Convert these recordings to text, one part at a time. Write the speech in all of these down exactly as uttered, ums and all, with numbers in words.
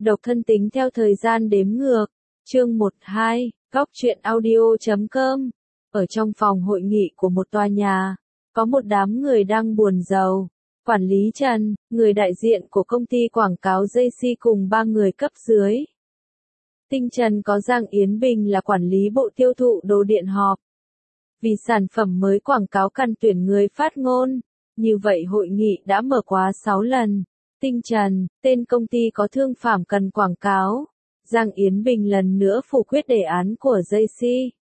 Độc thân tính theo thời gian đếm ngược. Chương một hai, góc truyện audio chấm com. Ở trong phòng hội nghị của một tòa nhà, có một đám người đang buồn rầu. Quản lý Trần, người đại diện của công ty quảng cáo gi xê cùng ba người cấp dưới. Tinh Trần có Giang Yến Bình là quản lý bộ tiêu thụ đồ điện họp. Vì sản phẩm mới quảng cáo cần tuyển người phát ngôn. Như vậy hội nghị đã mở quá sáu lần. Tinh Trần, tên công ty có thương phẩm cần quảng cáo. Giang Yến Bình lần nữa phủ quyết đề án của gi xê.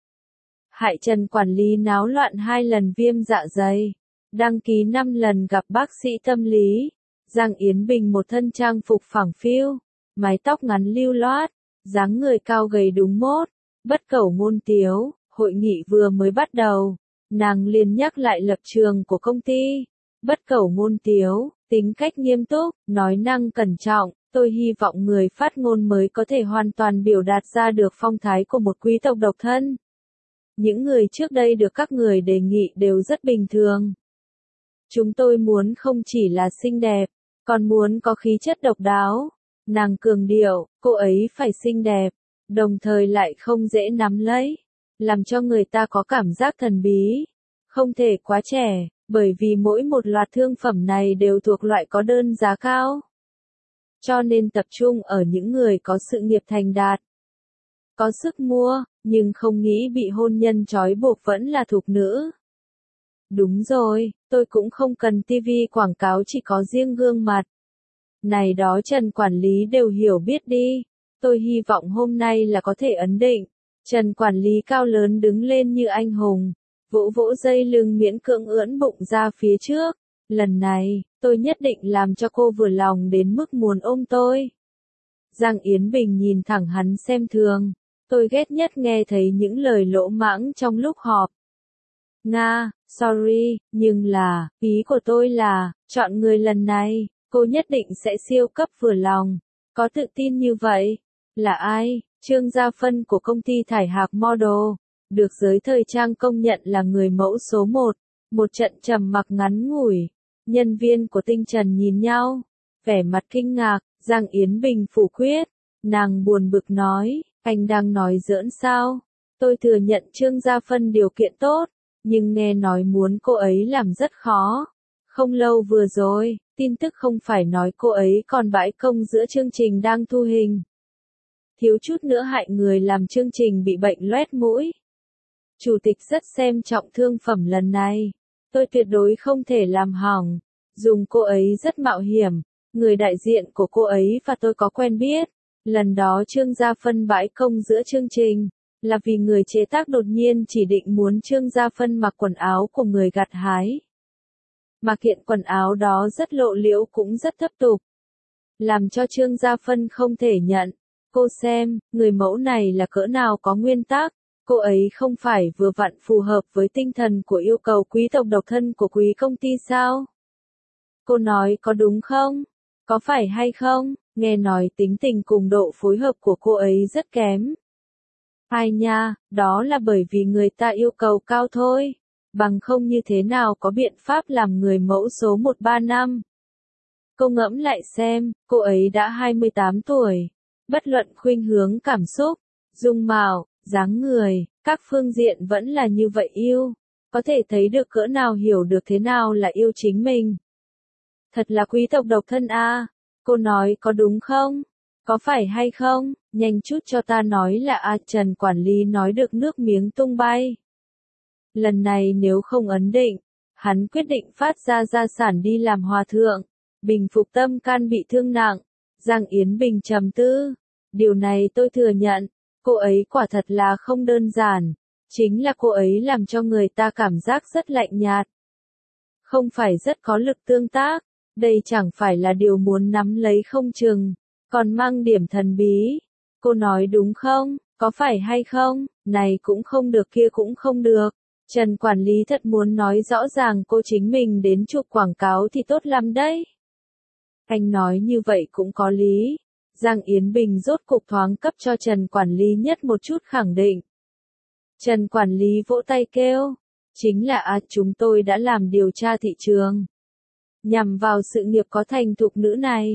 Hại Trần quản lý náo loạn hai lần viêm dạ dày. Đăng ký năm lần gặp bác sĩ tâm lý. Giang Yến Bình một thân trang phục phẳng phiu, mái tóc ngắn lưu loát, dáng người cao gầy đúng mốt, bất cẩu ngôn tiếu. Hội nghị vừa mới bắt đầu, nàng liền nhắc lại lập trường của công ty. Bất cẩu ngôn tiếu, tính cách nghiêm túc, nói năng cẩn trọng, tôi hy vọng người phát ngôn mới có thể hoàn toàn biểu đạt ra được phong thái của một quý tộc độc thân. Những người trước đây được các người đề nghị đều rất bình thường. Chúng tôi muốn không chỉ là xinh đẹp, còn muốn có khí chất độc đáo. Nàng cường điệu, cô ấy phải xinh đẹp, đồng thời lại không dễ nắm lấy, làm cho người ta có cảm giác thần bí. Không thể quá trẻ, bởi vì mỗi một loạt thương phẩm này đều thuộc loại có đơn giá cao. Cho nên tập trung ở những người có sự nghiệp thành đạt, có sức mua, nhưng không nghĩ bị hôn nhân trói buộc vẫn là thục nữ. Đúng rồi, tôi cũng không cần tivi quảng cáo chỉ có riêng gương mặt. Này đó Trần quản lý đều hiểu biết đi. Tôi hy vọng hôm nay là có thể ấn định. Trần quản lý cao lớn đứng lên như anh hùng, vỗ vỗ dây lưng miễn cưỡng ưỡn bụng ra phía trước. Lần này, tôi nhất định làm cho cô vừa lòng đến mức muốn ôm tôi. Giang Yến Bình nhìn thẳng hắn xem thường. Tôi ghét nhất nghe thấy những lời lỗ mãng trong lúc họp. Nga, sorry, nhưng là, ý của tôi là, chọn người lần này, cô nhất định sẽ siêu cấp vừa lòng. Có tự tin như vậy? Là ai? Trương Gia Phân của công ty thải hạc model, được giới thời trang công nhận là người mẫu số một. Một trận trầm mặc ngắn ngủi, nhân viên của Tinh Trần nhìn nhau, vẻ mặt kinh ngạc. Giang Yến Bình phủ quyết, nàng buồn bực nói, anh đang nói giỡn sao? Tôi thừa nhận Trương Gia Phân điều kiện tốt, nhưng nghe nói muốn cô ấy làm rất khó. Không lâu vừa rồi, tin tức không phải nói cô ấy còn bãi công giữa chương trình đang thu hình. Thiếu chút nữa hại người làm chương trình bị bệnh loét mũi. Chủ tịch rất xem trọng thương phẩm lần này. Tôi tuyệt đối không thể làm hỏng. Dùng cô ấy rất mạo hiểm. Người đại diện của cô ấy và tôi có quen biết. Lần đó Trương Gia Phân bãi công giữa chương trình, là vì người chế tác đột nhiên chỉ định muốn Trương Gia Phân mặc quần áo của người gặt hái. Mà kiện quần áo đó rất lộ liễu cũng rất thấp tục. Làm cho Trương Gia Phân không thể nhận. Cô xem, người mẫu này là cỡ nào có nguyên tắc. Cô ấy không phải vừa vặn phù hợp với tinh thần của yêu cầu quý tộc độc thân của quý công ty sao? Cô nói có đúng không? Có phải hay không? Nghe nói tính tình cùng độ phối hợp của cô ấy rất kém. Ai nha, đó là bởi vì người ta yêu cầu cao thôi. Bằng không như thế nào có biện pháp làm người mẫu số một ba năm. Cô ngẫm lại xem, cô ấy đã hai mươi tám tuổi. Bất luận khuynh hướng cảm xúc, dung mạo, dáng người, các phương diện vẫn là như vậy yêu. Có thể thấy được cỡ nào hiểu được thế nào là yêu chính mình. Thật là quý tộc độc thân a. À. Cô nói có đúng không? Có phải hay không? Nhanh chút cho ta nói là a. Trần quản lý nói được nước miếng tung bay. Lần này nếu không ấn định, hắn quyết định phát ra gia sản đi làm hòa thượng, bình phục tâm can bị thương nặng. Giang Yến Bình trầm tư. Điều này tôi thừa nhận, cô ấy quả thật là không đơn giản. Chính là cô ấy làm cho người ta cảm giác rất lạnh nhạt. Không phải rất có lực tương tác. Đây chẳng phải là điều muốn nắm lấy không chừng, còn mang điểm thần bí. Cô nói đúng không? Có phải hay không? Này cũng không được kia cũng không được. Trần quản lý thật muốn nói rõ ràng cô chính mình đến chụp quảng cáo thì tốt lắm đấy. Anh nói như vậy cũng có lý. Giang Yến Bình rốt cục thoáng cấp cho Trần quản lý nhất một chút khẳng định. Trần quản lý vỗ tay kêu. Chính là à, chúng tôi đã làm điều tra thị trường. Nhằm vào sự nghiệp có thành thục nữ này.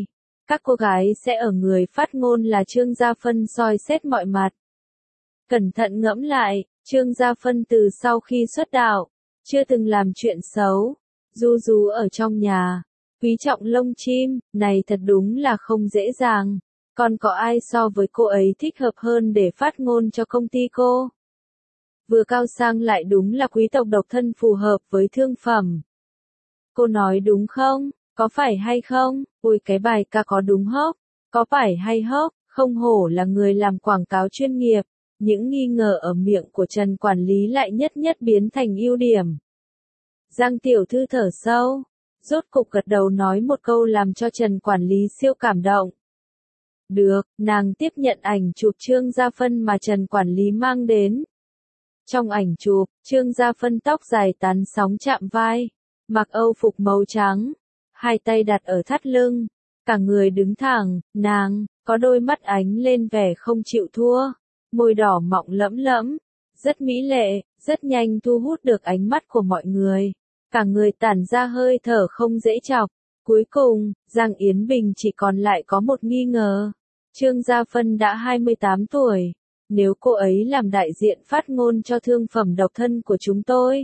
Các cô gái sẽ ở người phát ngôn là Trương Gia Phân soi xét mọi mặt. Cẩn thận ngẫm lại, Trương Gia Phân từ sau khi xuất đạo, chưa từng làm chuyện xấu, ru rú ở trong nhà, quý trọng lông chim, này thật đúng là không dễ dàng. Còn có ai so với cô ấy thích hợp hơn để phát ngôn cho công ty cô? Vừa cao sang lại đúng là quý tộc độc thân phù hợp với thương phẩm. Cô nói đúng không? Có phải hay không? Ôi cái bài ca có đúng hốc? Có phải hay hốc? Không hổ là người làm quảng cáo chuyên nghiệp. Những nghi ngờ ở miệng của Trần quản lý lại nhất nhất biến thành ưu điểm. Giang tiểu thư thở sâu, rốt cục gật đầu nói một câu làm cho Trần quản lý siêu cảm động. Được, nàng tiếp nhận ảnh chụp Trương Gia Phân mà Trần quản lý mang đến. Trong ảnh chụp, Trương Gia Phân tóc dài tán sóng chạm vai, mặc âu phục màu trắng, hai tay đặt ở thắt lưng, cả người đứng thẳng, nàng có đôi mắt ánh lên vẻ không chịu thua, môi đỏ mọng lẫm lẫm, rất mỹ lệ, rất nhanh thu hút được ánh mắt của mọi người. Cả người tản ra hơi thở không dễ chọc. Cuối cùng, Giang Yến Bình chỉ còn lại có một nghi ngờ. Trương Gia Phân đã hai mươi tám tuổi. Nếu cô ấy làm đại diện phát ngôn cho thương phẩm độc thân của chúng tôi,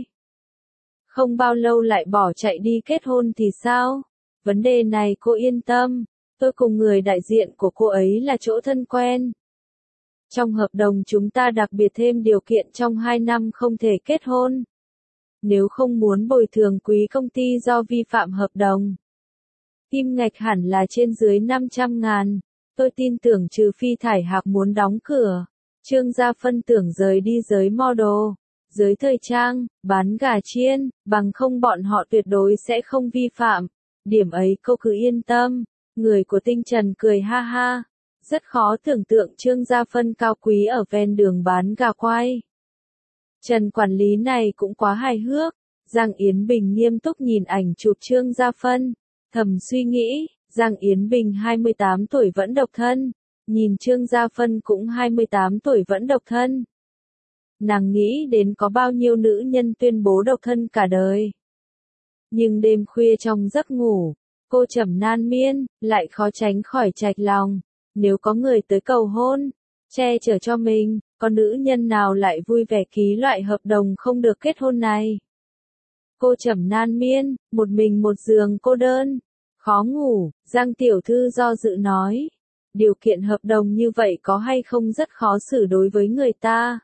không bao lâu lại bỏ chạy đi kết hôn thì sao? Vấn đề này cô yên tâm. Tôi cùng người đại diện của cô ấy là chỗ thân quen. Trong hợp đồng chúng ta đặc biệt thêm điều kiện trong hai năm không thể kết hôn. Nếu không muốn bồi thường quý công ty do vi phạm hợp đồng, kim ngạch hẳn là trên dưới năm trăm ngàn. Tôi tin tưởng trừ phi Thải Hạc muốn đóng cửa, Trương Gia Phân tưởng rời đi giới model, giới thời trang, bán gà chiên, bằng không bọn họ tuyệt đối sẽ không vi phạm. Điểm ấy cô cứ yên tâm. Người của Tinh Trần cười ha ha. Rất khó tưởng tượng Trương Gia Phân cao quý ở ven đường bán gà quay. Trần quản lý này cũng quá hài hước. Giang Yến Bình nghiêm túc nhìn ảnh chụp Trương Gia Phân, thầm suy nghĩ, Giang Yến Bình hai mươi tám tuổi vẫn độc thân, nhìn Trương Gia Phân cũng hai mươi tám tuổi vẫn độc thân. Nàng nghĩ đến có bao nhiêu nữ nhân tuyên bố độc thân cả đời. Nhưng đêm khuya trong giấc ngủ, cô trầm nan miên, lại khó tránh khỏi chạnh lòng. Nếu có người tới cầu hôn, che chở cho mình, có nữ nhân nào lại vui vẻ ký loại hợp đồng không được kết hôn này? Cô trầm nan miên, một mình một giường cô đơn, khó ngủ. Giang tiểu thư do dự nói, điều kiện hợp đồng như vậy có hay không rất khó xử đối với người ta.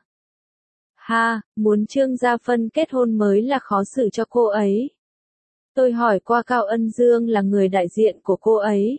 Ha, muốn Trương Gia Phân kết hôn mới là khó xử cho cô ấy. Tôi hỏi qua Cao Ân Dương là người đại diện của cô ấy.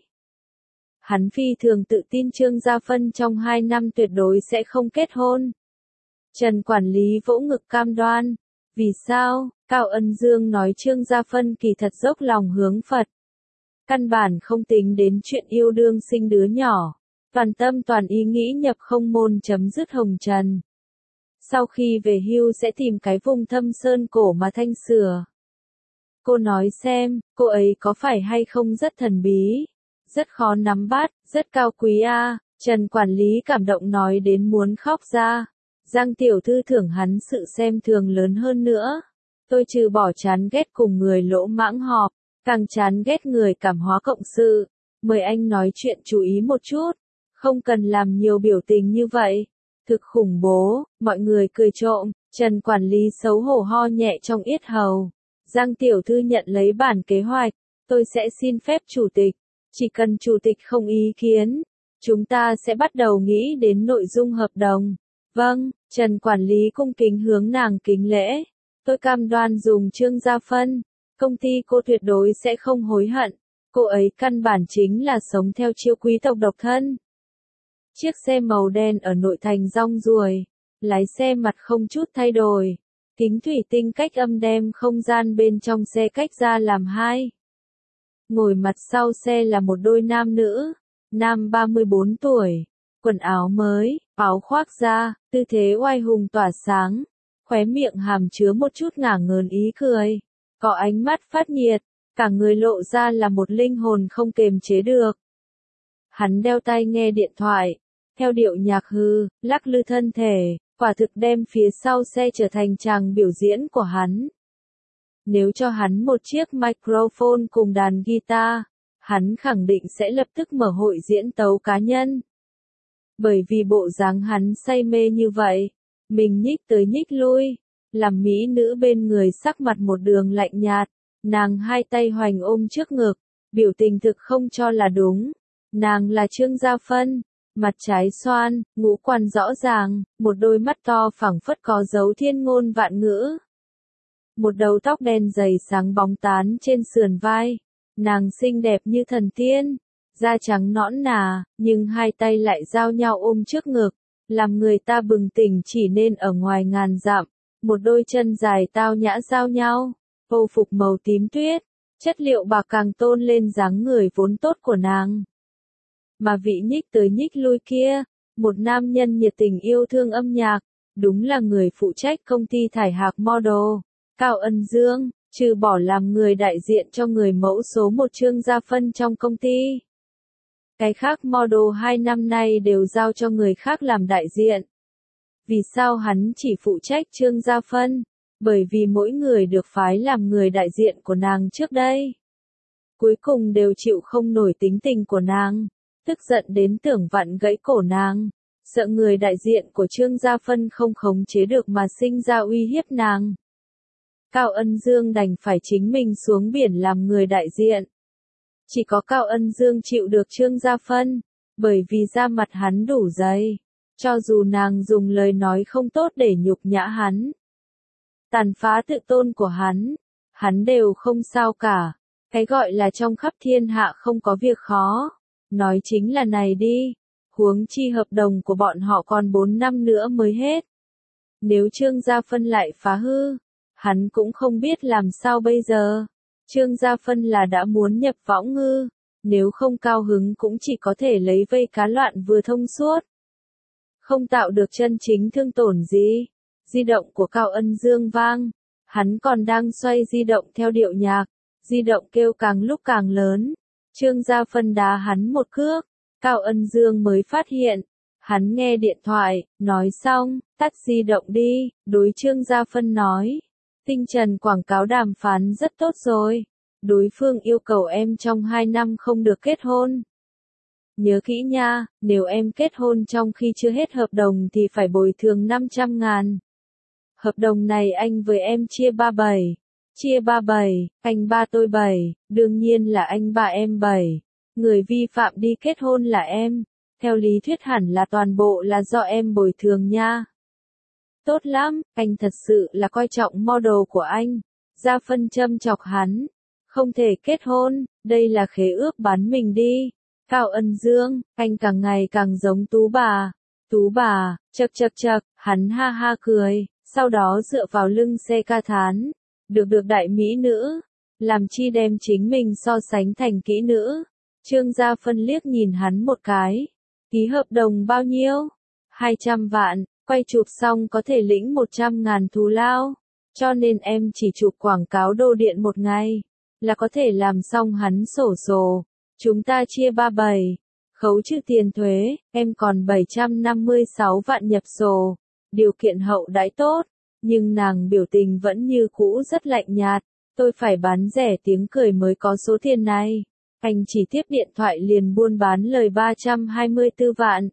Hắn phi thường tự tin Trương Gia Phân trong hai năm tuyệt đối sẽ không kết hôn. Trần quản lý vỗ ngực cam đoan. Vì sao? Cao Ân Dương nói Trương Gia Phân kỳ thật dốc lòng hướng Phật. Căn bản không tính đến chuyện yêu đương sinh đứa nhỏ. Toàn tâm toàn ý nghĩ nhập không môn chấm dứt hồng trần. Sau khi về hưu sẽ tìm cái vùng thâm sơn cổ mà thanh sửa. Cô nói xem, cô ấy có phải hay không rất thần bí, rất khó nắm bắt, rất cao quý a. À? Trần quản lý cảm động nói đến muốn khóc ra. Giang tiểu thư thưởng hắn sự xem thường lớn hơn nữa. Tôi trừ bỏ chán ghét cùng người lỗ mãng họp, càng chán ghét người cảm hóa cộng sự. Mời anh nói chuyện chú ý một chút, không cần làm nhiều biểu tình như vậy. Thực khủng bố, mọi người cười trộm. Trần quản lý xấu hổ ho nhẹ trong yết hầu. Giang tiểu thư nhận lấy bản kế hoạch. Tôi sẽ xin phép chủ tịch. Chỉ cần chủ tịch không ý kiến, chúng ta sẽ bắt đầu nghĩ đến nội dung hợp đồng. Vâng, Trần quản lý cung kính hướng nàng kính lễ. Tôi cam đoan dùng Trương Gia Phân. Công ty cô tuyệt đối sẽ không hối hận. Cô ấy căn bản chính là sống theo chiêu quý tộc độc thân. Chiếc xe màu đen ở nội thành rong ruổi. Lái xe mặt không chút thay đổi. Kính thủy tinh cách âm đem không gian bên trong xe cách ra làm hai. Ngồi mặt sau xe là một đôi nam nữ. Nam ba mươi bốn tuổi. Quần áo mới, áo khoác da, tư thế oai hùng tỏa sáng. Khóe miệng hàm chứa một chút ngả ngớn ý cười. Có ánh mắt phát nhiệt. Cả người lộ ra là một linh hồn không kềm chế được. Hắn đeo tai nghe điện thoại. Theo điệu nhạc hư, lắc lư thân thể. Quả thực đem phía sau xe trở thành tràng biểu diễn của hắn. Nếu cho hắn một chiếc microphone cùng đàn guitar, hắn khẳng định sẽ lập tức mở hội diễn tấu cá nhân. Bởi vì bộ dáng hắn say mê như vậy, mình nhích tới nhích lui, làm mỹ nữ bên người sắc mặt một đường lạnh nhạt, nàng hai tay hoành ôm trước ngực, biểu tình thực không cho là đúng. Nàng là Trương Gia Phân, mặt trái xoan, ngũ quan rõ ràng, một đôi mắt to phẳng phất có dấu thiên ngôn vạn ngữ. Một đầu tóc đen dày sáng bóng tán trên sườn vai, nàng xinh đẹp như thần tiên, da trắng nõn nà, nhưng hai tay lại giao nhau ôm trước ngực, làm người ta bừng tỉnh chỉ nên ở ngoài ngàn dặm, một đôi chân dài tao nhã giao nhau, âu phục màu tím tuyết, chất liệu bạc càng tôn lên dáng người vốn tốt của nàng. Mà vị nhích tới nhích lui kia, một nam nhân nhiệt tình yêu thương âm nhạc, đúng là người phụ trách công ty thải hạc model, Cao Ân Dương, trừ bỏ làm người đại diện cho người mẫu số một Trương Gia Phân trong công ty. Cái khác model hai năm nay đều giao cho người khác làm đại diện. Vì sao hắn chỉ phụ trách Trương Gia Phân? Bởi vì mỗi người được phái làm người đại diện của nàng trước đây. Cuối cùng đều chịu không nổi tính tình của nàng, tức giận đến tưởng vặn gãy cổ nàng, sợ người đại diện của Trương Gia Phân không khống chế được mà sinh ra uy hiếp nàng. Cao Ân Dương đành phải chính mình xuống biển làm người đại diện. Chỉ có Cao Ân Dương chịu được Trương Gia Phân, bởi vì da mặt hắn đủ dày, cho dù nàng dùng lời nói không tốt để nhục nhã hắn, tàn phá tự tôn của hắn, hắn đều không sao cả. Cái gọi là trong khắp thiên hạ không có việc khó, nói chính là này đi, huống chi hợp đồng của bọn họ còn bốn năm nữa mới hết. Nếu Trương Gia Phân lại phá hư, hắn cũng không biết làm sao bây giờ. Trương Gia Phân là đã muốn nhập võng ngư, nếu không cao hứng cũng chỉ có thể lấy vây cá loạn vừa thông suốt. Không tạo được chân chính thương tổn gì. Di động của Cao Ân Dương vang, hắn còn đang xoay di động theo điệu nhạc, di động kêu càng lúc càng lớn. Trương Gia Phân đá hắn một cước, Cao Ân Dương mới phát hiện, hắn nghe điện thoại, nói xong, tắt di động đi, đối Trương Gia Phân nói. Tinh trần quảng cáo đàm phán rất tốt rồi. Đối phương yêu cầu em trong hai năm không được kết hôn. Nhớ kỹ nha, nếu em kết hôn trong khi chưa hết hợp đồng thì phải bồi thường năm trăm ngàn. Hợp đồng này anh với em chia ba bảy. Chia ba bảy, anh ba tôi bảy, đương nhiên là anh ba em bảy. Người vi phạm đi kết hôn là em. Theo lý thuyết hẳn là toàn bộ là do em bồi thường nha. Tốt lắm, anh thật sự là coi trọng model của anh. Gia Phân châm chọc hắn. Không thể kết hôn, đây là khế ước bán mình đi. Cao Ân Dương, anh càng ngày càng giống Tú bà. Tú bà, chậc chậc chậc, hắn ha ha cười, sau đó dựa vào lưng xe ca thán. Được được đại mỹ nữ, làm chi đem chính mình so sánh thành kỹ nữ. Trương Gia Phân liếc nhìn hắn một cái. Ký hợp đồng bao nhiêu? hai trăm vạn, quay chụp xong có thể lĩnh một trăm ngàn thù lao. Cho nên em chỉ chụp quảng cáo đô điện một ngày, là có thể làm xong hắn sổ sổ. Chúng ta chia ba bảy, khấu trừ tiền thuế, em còn bảy trăm năm mươi sáu vạn nhập sổ. Điều kiện hậu đãi tốt, nhưng nàng biểu tình vẫn như cũ rất lạnh nhạt. Tôi phải bán rẻ tiếng cười mới có số tiền này. Anh chỉ tiếp điện thoại liền buôn bán lời ba trăm hai mươi tư vạn.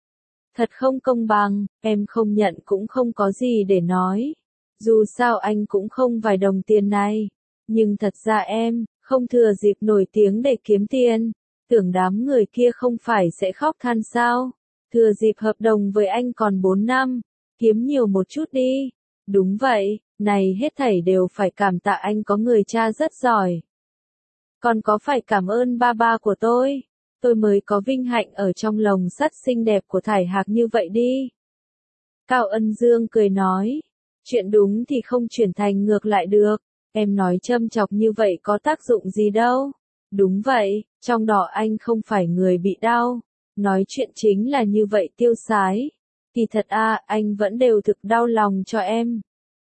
Thật không công bằng, em không nhận cũng không có gì để nói. Dù sao anh cũng không vài đồng tiền này. Nhưng thật ra em, không thừa dịp nổi tiếng để kiếm tiền. Tưởng đám người kia không phải sẽ khóc than sao. Thừa dịp hợp đồng với anh còn bốn năm. Kiếm nhiều một chút đi. Đúng vậy, này hết thảy đều phải cảm tạ anh có người cha rất giỏi. Còn có phải cảm ơn ba ba của tôi. Tôi mới có vinh hạnh ở trong lồng sắt xinh đẹp của thải hạc như vậy đi. Cao Ân Dương cười nói. Chuyện đúng thì không chuyển thành ngược lại được. Em nói châm chọc như vậy có tác dụng gì đâu. Đúng vậy, trong đó anh không phải người bị đau. Nói chuyện chính là như vậy tiêu sái. Thì thật à, anh vẫn đều thực đau lòng cho em.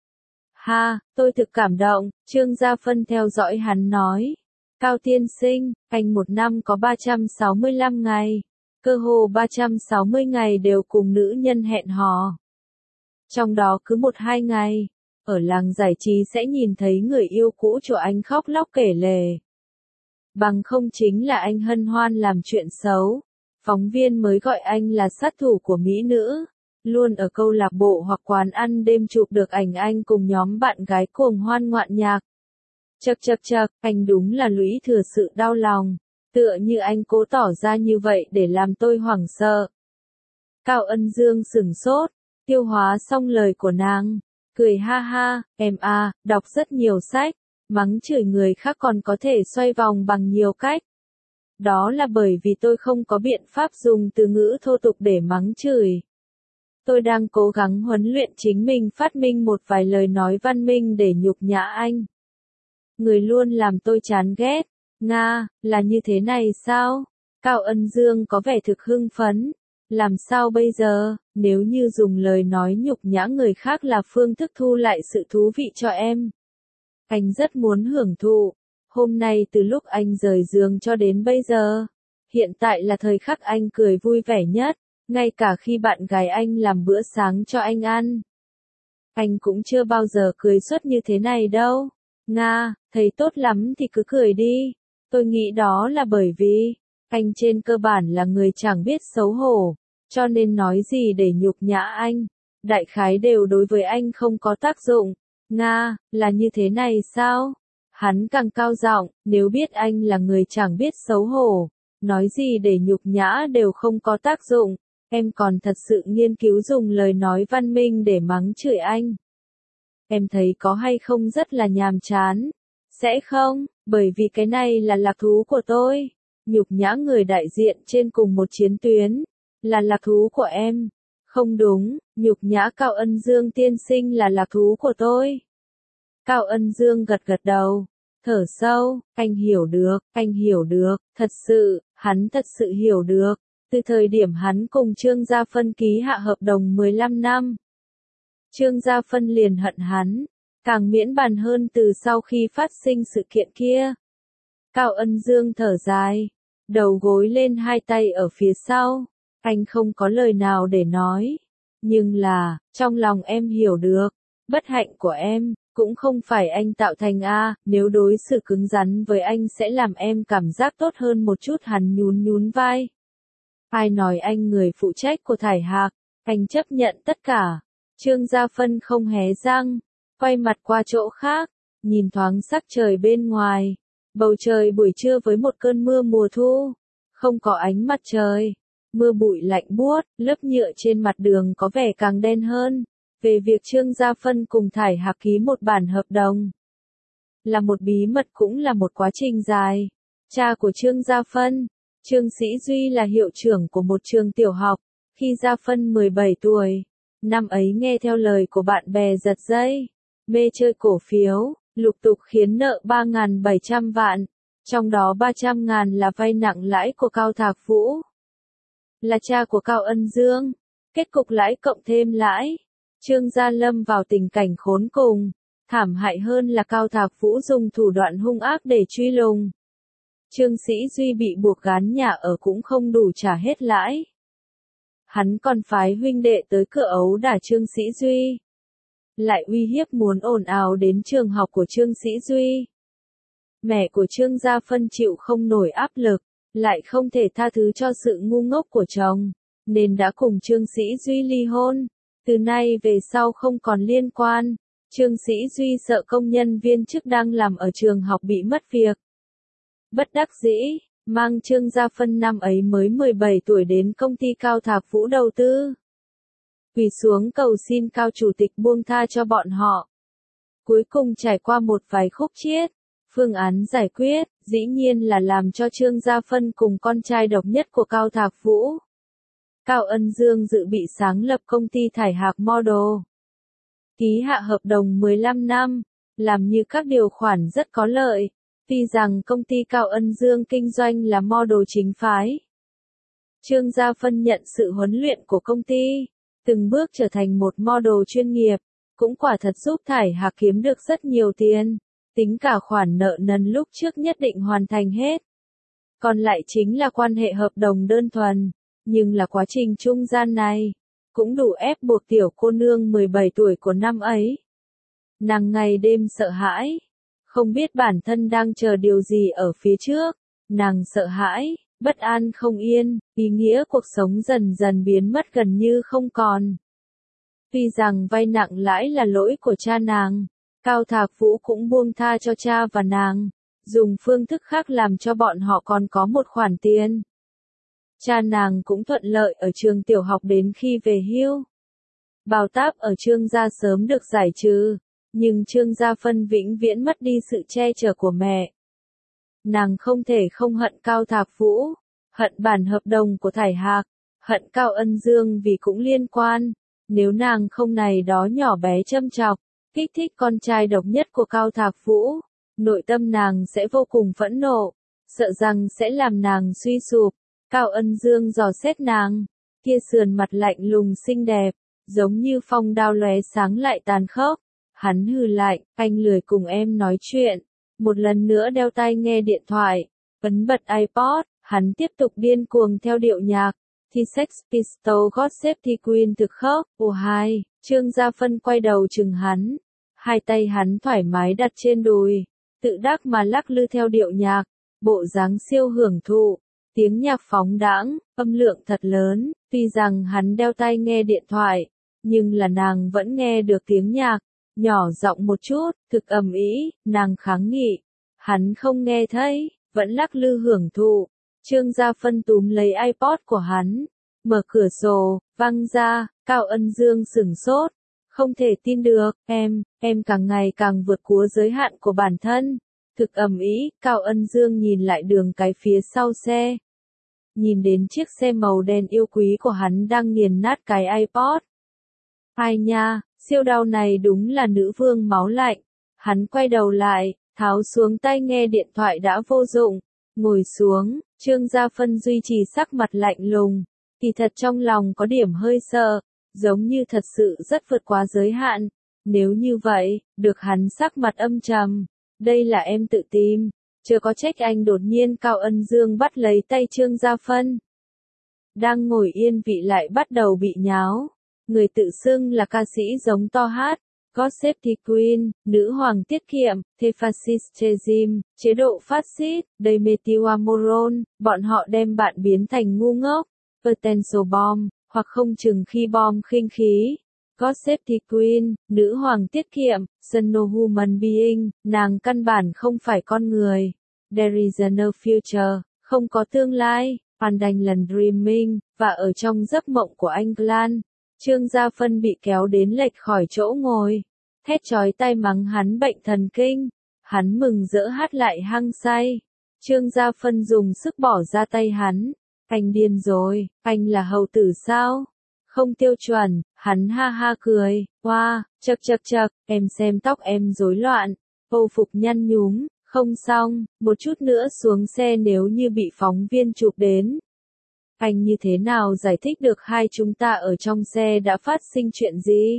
Ha, tôi thực cảm động, Trương Gia Phân theo dõi hắn nói. Cao tiên sinh, anh một năm có ba trăm sáu mươi lăm ngày. Cơ hồ ba trăm sáu mươi ngày đều cùng nữ nhân hẹn hò. Trong đó cứ một hai ngày, ở làng giải trí sẽ nhìn thấy người yêu cũ của anh khóc lóc kể lể. Bằng không chính là anh hân hoan làm chuyện xấu. Phóng viên mới gọi anh là sát thủ của mỹ nữ. Luôn ở câu lạc bộ hoặc quán ăn đêm chụp được ảnh anh cùng nhóm bạn gái cuồng hoan ngoạn nhạc. Chậc chậc chậc, anh đúng là lũy thừa sự đau lòng. Tựa như anh cố tỏ ra như vậy để làm tôi hoảng sợ. Cao Ân Dương sửng sốt, tiêu hóa xong lời của nàng. Cười ha ha, em à, đọc rất nhiều sách. Mắng chửi người khác còn có thể xoay vòng bằng nhiều cách. Đó là bởi vì tôi không có biện pháp dùng từ ngữ thô tục để mắng chửi. Tôi đang cố gắng huấn luyện chính mình phát minh một vài lời nói văn minh để nhục nhã anh. Người luôn làm tôi chán ghét. Nga, là như thế này sao? Cao Ân Dương có vẻ thực hưng phấn. Làm sao bây giờ, nếu như dùng lời nói nhục nhã người khác là phương thức thu lại sự thú vị cho em? Anh rất muốn hưởng thụ. Hôm nay từ lúc anh rời giường cho đến bây giờ, hiện tại là thời khắc anh cười vui vẻ nhất, ngay cả khi bạn gái anh làm bữa sáng cho anh ăn. Anh cũng chưa bao giờ cười suốt như thế này đâu. Nga, thấy tốt lắm thì cứ cười đi. Tôi nghĩ đó là bởi vì, anh trên cơ bản là người chẳng biết xấu hổ, cho nên nói gì để nhục nhã anh, đại khái đều đối với anh không có tác dụng. Nga, là như thế này sao? Hắn càng cao giọng, nếu biết anh là người chẳng biết xấu hổ, nói gì để nhục nhã đều không có tác dụng, em còn thật sự nghiên cứu dùng lời nói văn minh để mắng chửi anh. Em thấy có hay không rất là nhàm chán. Sẽ không, bởi vì cái này là lạc thú của tôi. Nhục nhã người đại diện trên cùng một chiến tuyến, là lạc thú của em. Không đúng, nhục nhã Cao Ân Dương tiên sinh là lạc thú của tôi. Cao Ân Dương gật gật đầu, thở sâu, anh hiểu được, anh hiểu được, thật sự, hắn thật sự hiểu được. Từ thời điểm hắn cùng Trương Gia Phân ký hạ hợp đồng mười lăm năm, Trương Gia Phân liền hận hắn, càng miễn bàn hơn từ sau khi phát sinh sự kiện kia. Cao Ân Dương thở dài, đầu gối lên hai tay ở phía sau, anh không có lời nào để nói, nhưng là, trong lòng em hiểu được, bất hạnh của em, cũng không phải anh tạo thành a, nếu đối xử cứng rắn với anh sẽ làm em cảm giác tốt hơn một chút. Hắn nhún nhún vai. Ai nói anh người phụ trách của Thải Hạc, anh chấp nhận tất cả. Trương Gia Phân không hé răng, quay mặt qua chỗ khác, nhìn thoáng sắc trời bên ngoài. Bầu trời buổi trưa với một cơn mưa mùa thu, không có ánh mặt trời, mưa bụi lạnh buốt, lớp nhựa trên mặt đường có vẻ càng đen hơn. Về việc Trương Gia Phân cùng Thải Hạc ký một bản hợp đồng, là một bí mật cũng là một quá trình dài. Cha của Trương Gia Phân, Trương Sĩ Duy là hiệu trưởng của một trường tiểu học. Khi Gia Phân mười bảy tuổi, năm ấy nghe theo lời của bạn bè giật dây, mê chơi cổ phiếu, lục tục khiến nợ ba nghìn bảy trăm vạn, trong đó ba trăm ngàn là vay nặng lãi của Cao Thạc Vũ, là cha của Cao Ân Dương. Kết cục lãi cộng thêm lãi, Trương Gia lâm vào tình cảnh khốn cùng. Thảm hại hơn là Cao Thạc Vũ dùng thủ đoạn hung ác để truy lùng. Trương Sĩ Duy bị buộc gán nhà ở cũng không đủ trả hết lãi. Hắn còn phái huynh đệ tới cửa ấu đả Trương Sĩ Duy, lại uy hiếp muốn ồn ào đến trường học của Trương Sĩ Duy. Mẹ của Trương Gia Phân chịu không nổi áp lực, lại không thể tha thứ cho sự ngu ngốc của chồng, nên đã cùng Trương Sĩ Duy ly hôn. Từ nay về sau không còn liên quan. Trương Sĩ Duy sợ công nhân viên chức đang làm ở trường học bị mất việc. Bất đắc dĩ, mang Trương Gia Phân năm ấy mới mười bảy tuổi đến công ty Cao Thạc Vũ đầu tư. Quỳ xuống cầu xin Cao Chủ tịch buông tha cho bọn họ. Cuối cùng trải qua một vài khúc chiết, phương án giải quyết, dĩ nhiên là làm cho Trương Gia Phân cùng con trai độc nhất của Cao Thạc Vũ, Cao Ân Dương dự bị sáng lập công ty Thải Hạc Model. Ký hạ hợp đồng mười lăm năm, làm như các điều khoản rất có lợi. Tuy rằng công ty Cao Ân Dương kinh doanh là model chính phái. Trương Gia Phân nhận sự huấn luyện của công ty, từng bước trở thành một model chuyên nghiệp, cũng quả thật giúp Thải Hạc kiếm được rất nhiều tiền, tính cả khoản nợ nần lúc trước nhất định hoàn thành hết. Còn lại chính là quan hệ hợp đồng đơn thuần, nhưng là quá trình trung gian này, cũng đủ ép buộc tiểu cô nương mười bảy tuổi của năm ấy. Nàng ngày đêm sợ hãi, không biết bản thân đang chờ điều gì ở phía trước. Nàng sợ hãi, bất an không yên, ý nghĩa cuộc sống dần dần biến mất gần như không còn. Tuy rằng vay nặng lãi là lỗi của cha nàng, Cao Thạc Vũ cũng buông tha cho cha và nàng, dùng phương thức khác làm cho bọn họ còn có một khoản tiền. Cha nàng cũng thuận lợi ở trường tiểu học đến khi về hưu. Bào táp ở Trương gia sớm được giải trừ, nhưng Trương gia Phân vĩnh viễn mất đi sự che chở của mẹ. Nàng không thể không hận Cao Thạc Vũ, hận bản hợp đồng của Thải Hạc, hận Cao Ân Dương vì cũng liên quan. Nếu nàng không này đó nhỏ bé châm chọc, kích thích con trai độc nhất của Cao Thạc Vũ, nội tâm nàng sẽ vô cùng phẫn nộ, sợ rằng sẽ làm nàng suy sụp. Cao Ân Dương dò xét nàng, kia sườn mặt lạnh lùng xinh đẹp, giống như phong đao lóe sáng lại tàn khốc. Hắn hừ lại, anh lười cùng em nói chuyện. Một lần nữa đeo tai nghe điện thoại, ấn bật iPod, hắn tiếp tục điên cuồng theo điệu nhạc. Thì Sex Pistols God Save the Queen thực khóc. Ồ hai, Trương Gia Phân quay đầu chừng hắn. Hai tay hắn thoải mái đặt trên đùi, tự đắc mà lắc lư theo điệu nhạc, bộ dáng siêu hưởng thụ. Tiếng nhạc phóng đãng, âm lượng thật lớn, tuy rằng hắn đeo tai nghe điện thoại, nhưng là nàng vẫn nghe được tiếng nhạc, nhỏ giọng một chút, thực ầm ĩ, nàng kháng nghị. Hắn không nghe thấy, vẫn lắc lư hưởng thụ. Trương Gia Phân túm lấy iPod của hắn, mở cửa sổ, văng ra. Cao Ân Dương sửng sốt, không thể tin được, em, em càng ngày càng vượt quá giới hạn của bản thân. Thực ầm ĩ, Cao Ân Dương nhìn lại đường cái phía sau xe. Nhìn đến chiếc xe màu đen yêu quý của hắn đang nghiền nát cái iPod. Ai nha, siêu đau này đúng là nữ vương máu lạnh. Hắn quay đầu lại, tháo xuống tai nghe điện thoại đã vô dụng. Ngồi xuống, Trương Gia Phân duy trì sắc mặt lạnh lùng. Kỳ thật trong lòng có điểm hơi sợ, giống như thật sự rất vượt quá giới hạn. Nếu như vậy, được hắn sắc mặt âm trầm. Đây là em tự tìm. Chưa có trách anh. Đột nhiên Cao Ân Dương bắt lấy tay Trương Gia Phân. Đang ngồi yên vị lại bắt đầu bị nháo. Người tự xưng là ca sĩ giống to hát. God Save the Queen, nữ hoàng tiết kiệm, The Fascist Regime, chế độ phát xít, đầy Meteoamorone, bọn họ đem bạn biến thành ngu ngốc. Potential bomb, hoặc không chừng khi bom khinh khí. God Save the Queen, nữ hoàng tiết kiệm, son no human being, nàng căn bản không phải con người. There is no future, không có tương lai. Pandangland Dreaming, và ở trong giấc mộng của anh Glan. Trương Gia Phân bị kéo đến lệch khỏi chỗ ngồi, thét chói tai mắng hắn bệnh thần kinh. Hắn mừng rỡ hát lại hăng say. Trương Gia Phân dùng sức bỏ ra tay hắn. Anh điên rồi, anh là hầu tử sao? Không tiêu chuẩn. Hắn ha ha cười, hoa, wow, chậc chậc chậc, em xem tóc em rối loạn, âu phục nhăn nhúm, không xong, một chút nữa xuống xe nếu như bị phóng viên chụp đến. Anh như thế nào giải thích được hai chúng ta ở trong xe đã phát sinh chuyện gì?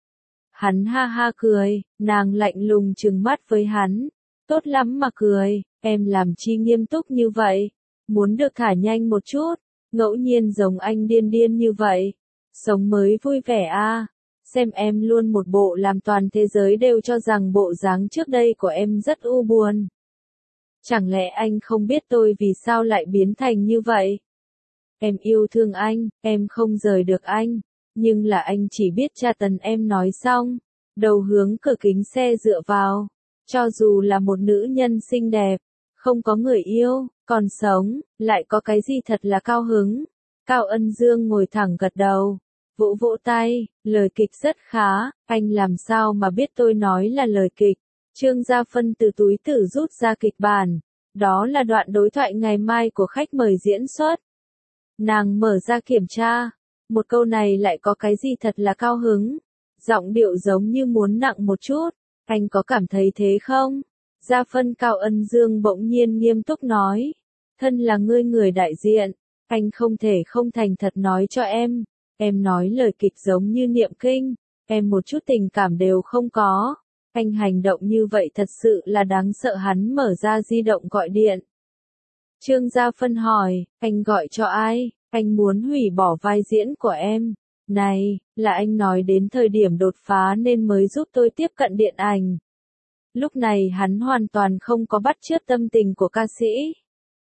Hắn ha ha cười, nàng lạnh lùng trừng mắt với hắn. Tốt lắm mà cười, em làm chi nghiêm túc như vậy? Muốn được thả nhanh một chút, ngẫu nhiên giống anh điên điên như vậy. Sống mới vui vẻ a. À. Xem em luôn một bộ làm toàn thế giới đều cho rằng bộ dáng trước đây của em rất u buồn. Chẳng lẽ anh không biết tôi vì sao lại biến thành như vậy? Em yêu thương anh, em không rời được anh, nhưng là anh chỉ biết tra tấn em. Nói xong, đầu hướng cửa kính xe dựa vào. Cho dù là một nữ nhân xinh đẹp, không có người yêu, còn sống, lại có cái gì thật là cao hứng. Cao Ân Dương ngồi thẳng gật đầu, vỗ vỗ tay, lời kịch rất khá, anh làm sao mà biết tôi nói là lời kịch. Trương Gia Phân từ túi tử rút ra kịch bản, đó là đoạn đối thoại ngày mai của khách mời diễn xuất. Nàng mở ra kiểm tra, một câu này lại có cái gì thật là cao hứng, giọng điệu giống như muốn nặng một chút, anh có cảm thấy thế không? Gia Phân. Cao Ân Dương bỗng nhiên nghiêm túc nói, thân là ngươi người đại diện, anh không thể không thành thật nói cho em, em nói lời kịch giống như niệm kinh, em một chút tình cảm đều không có, anh hành động như vậy thật sự là đáng sợ. Hắn mở ra di động gọi điện. Trương Gia Phân hỏi, anh gọi cho ai? Anh muốn hủy bỏ vai diễn của em. Này, là anh nói đến thời điểm đột phá nên mới giúp tôi tiếp cận điện ảnh. Lúc này hắn hoàn toàn không có bắt chước tâm tình của ca sĩ.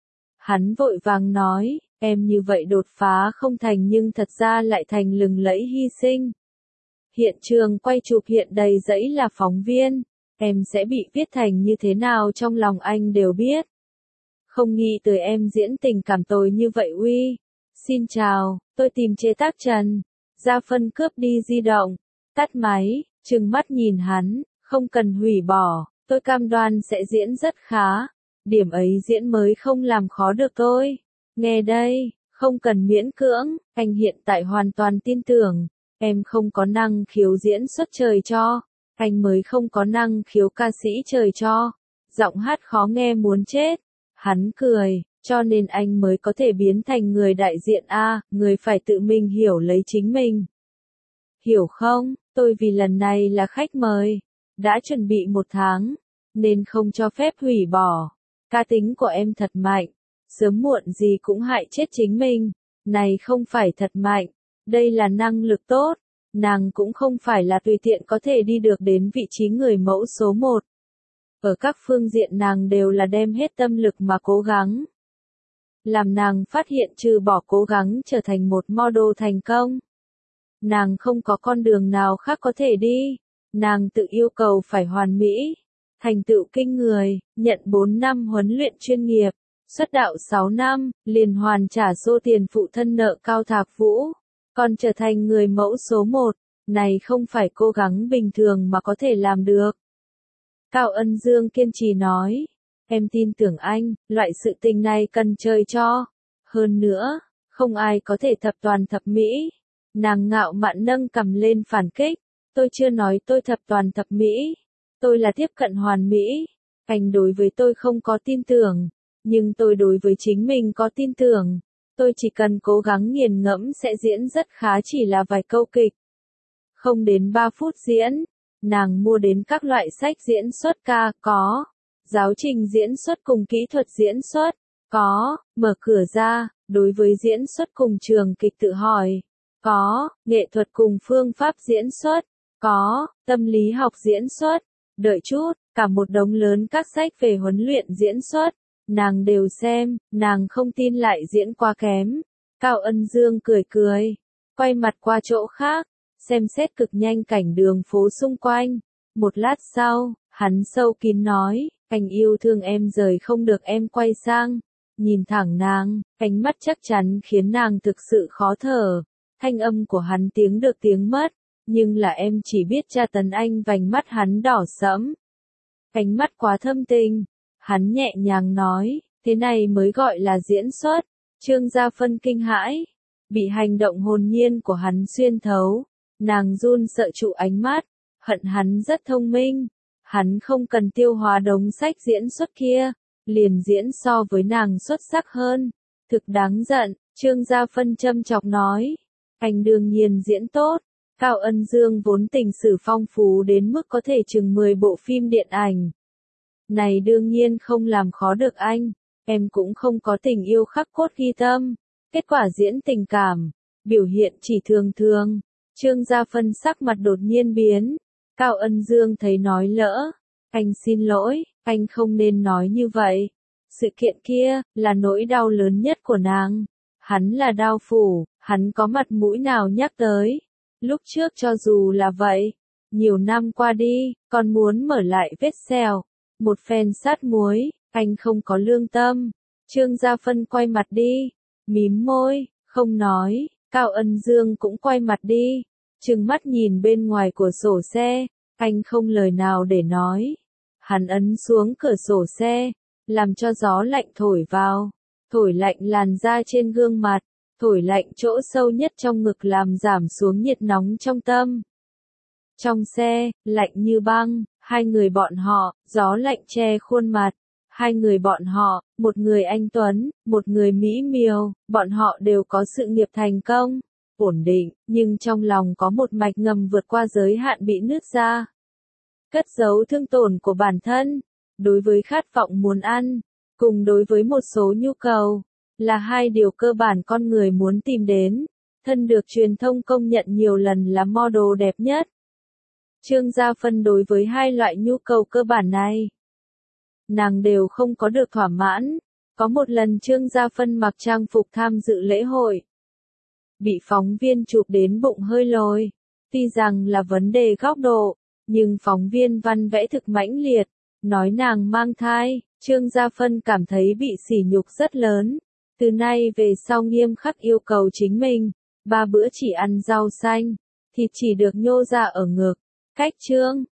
Hắn vội vàng nói, em như vậy đột phá không thành nhưng thật ra lại thành lừng lẫy hy sinh. Hiện trường quay chụp hiện đầy dẫy là phóng viên, em sẽ bị viết thành như thế nào trong lòng anh đều biết. Không nghĩ tới em diễn tình cảm tồi như vậy uy. Xin chào, tôi tìm chế tác Trần. Gia Phân cướp đi di động, tắt máy, trừng mắt nhìn hắn, không cần hủy bỏ, tôi cam đoan sẽ diễn rất khá. Điểm ấy diễn mới không làm khó được tôi. Nghe đây, không cần miễn cưỡng, anh hiện tại hoàn toàn tin tưởng. Em không có năng khiếu diễn xuất trời cho, anh mới không có năng khiếu ca sĩ trời cho. Giọng hát khó nghe muốn chết. Hắn cười, cho nên anh mới có thể biến thành người đại diện A, người phải tự mình hiểu lấy chính mình. Hiểu không, tôi vì lần này là khách mời, đã chuẩn bị một tháng, nên không cho phép hủy bỏ. Cá tính của em thật mạnh, sớm muộn gì cũng hại chết chính mình. Này không phải thật mạnh, đây là năng lực tốt. Nàng cũng không phải là tùy tiện có thể đi được đến vị trí người mẫu số một. Ở các phương diện nàng đều là đem hết tâm lực mà cố gắng. Làm nàng phát hiện trừ bỏ cố gắng trở thành một model thành công. Nàng không có con đường nào khác có thể đi. Nàng tự yêu cầu phải hoàn mỹ. Thành tựu kinh người, nhận bốn năm huấn luyện chuyên nghiệp. Xuất đạo sáu năm, liền hoàn trả số tiền phụ thân nợ Cao Thạc Vũ. Còn trở thành người mẫu số một. Này không phải cố gắng bình thường mà có thể làm được. Cao Ân Dương kiên trì nói, em tin tưởng anh, loại sự tình này cần trời cho. Hơn nữa, không ai có thể thập toàn thập mỹ. Nàng ngạo mạn nâng cầm lên phản kích, tôi chưa nói tôi thập toàn thập mỹ. Tôi là tiếp cận hoàn mỹ. Anh đối với tôi không có tin tưởng, nhưng tôi đối với chính mình có tin tưởng. Tôi chỉ cần cố gắng nghiền ngẫm sẽ diễn rất khá, chỉ là vài câu kịch. Không đến ba phút diễn. Nàng mua đến các loại sách diễn xuất ca, có. Giáo trình diễn xuất cùng kỹ thuật diễn xuất, có. Mở cửa ra, đối với diễn xuất cùng trường kịch tự hỏi, có. Nghệ thuật cùng phương pháp diễn xuất, có. Tâm lý học diễn xuất, đợi chút, cả một đống lớn các sách về huấn luyện diễn xuất. Nàng đều xem, nàng không tin lại diễn quá kém. Cao Ân Dương cười cười, quay mặt qua chỗ khác. Xem xét cực nhanh cảnh đường phố xung quanh. Một lát sau, hắn sâu kín nói, anh yêu thương em rời không được em quay sang. Nhìn thẳng nàng, ánh mắt chắc chắn khiến nàng thực sự khó thở. Thanh âm của hắn tiếng được tiếng mất, nhưng là em chỉ biết tra tấn anh. Vành mắt hắn đỏ sẫm. Ánh mắt quá thâm tình. Hắn nhẹ nhàng nói, thế này mới gọi là diễn xuất. Trương Gia Phân kinh hãi, bị hành động hồn nhiên của hắn xuyên thấu. Nàng run sợ trụ ánh mắt, hận hắn rất thông minh. Hắn không cần tiêu hóa đống sách diễn xuất kia, liền diễn so với nàng xuất sắc hơn. Thực đáng giận, Trương Gia Phân châm chọc nói. Anh đương nhiên diễn tốt. Cao Ân Dương vốn tình sử phong phú đến mức có thể chừng mười bộ phim điện ảnh. Này đương nhiên không làm khó được anh. Em cũng không có tình yêu khắc cốt ghi tâm. Kết quả diễn tình cảm, biểu hiện chỉ thường thường. Trương Gia Phân sắc mặt đột nhiên biến. Cao Ân Dương thấy nói lỡ. Anh xin lỗi, anh không nên nói như vậy. Sự kiện kia, là nỗi đau lớn nhất của nàng. Hắn là đao phủ, hắn có mặt mũi nào nhắc tới. Lúc trước cho dù là vậy, nhiều năm qua đi, còn muốn mở lại vết sẹo. Một phen sát muối, anh không có lương tâm. Trương Gia Phân quay mặt đi, mím môi, không nói. Cao Ân Dương cũng quay mặt đi, trừng mắt nhìn bên ngoài cửa sổ xe. Anh không lời nào để nói. Hắn ấn xuống cửa sổ xe, làm cho gió lạnh thổi vào, thổi lạnh làn da trên gương mặt, thổi lạnh chỗ sâu nhất trong ngực làm giảm xuống nhiệt nóng trong tâm. Trong xe, lạnh như băng, hai người bọn họ, gió lạnh che khuôn mặt. Hai người bọn họ, một người anh tuấn, một người mỹ miều, bọn họ đều có sự nghiệp thành công, ổn định, nhưng trong lòng có một mạch ngầm vượt qua giới hạn bị nứt ra. Cất giấu thương tổn của bản thân, đối với khát vọng muốn ăn, cùng đối với một số nhu cầu, là hai điều cơ bản con người muốn tìm đến. Thân được truyền thông công nhận nhiều lần là model đẹp nhất. Trương Gia Phân đối với hai loại nhu cầu cơ bản này, nàng đều không có được thỏa mãn. Có một lần Trương Gia Phân mặc trang phục tham dự lễ hội. Bị phóng viên chụp đến bụng hơi lồi. Tuy rằng là vấn đề góc độ, nhưng phóng viên văn vẽ thực mãnh liệt, nói nàng mang thai, Trương Gia Phân cảm thấy bị sỉ nhục rất lớn. Từ nay về sau nghiêm khắc yêu cầu chính mình, ba bữa chỉ ăn rau xanh, thịt chỉ được nhô ra ở ngực. Cách Trương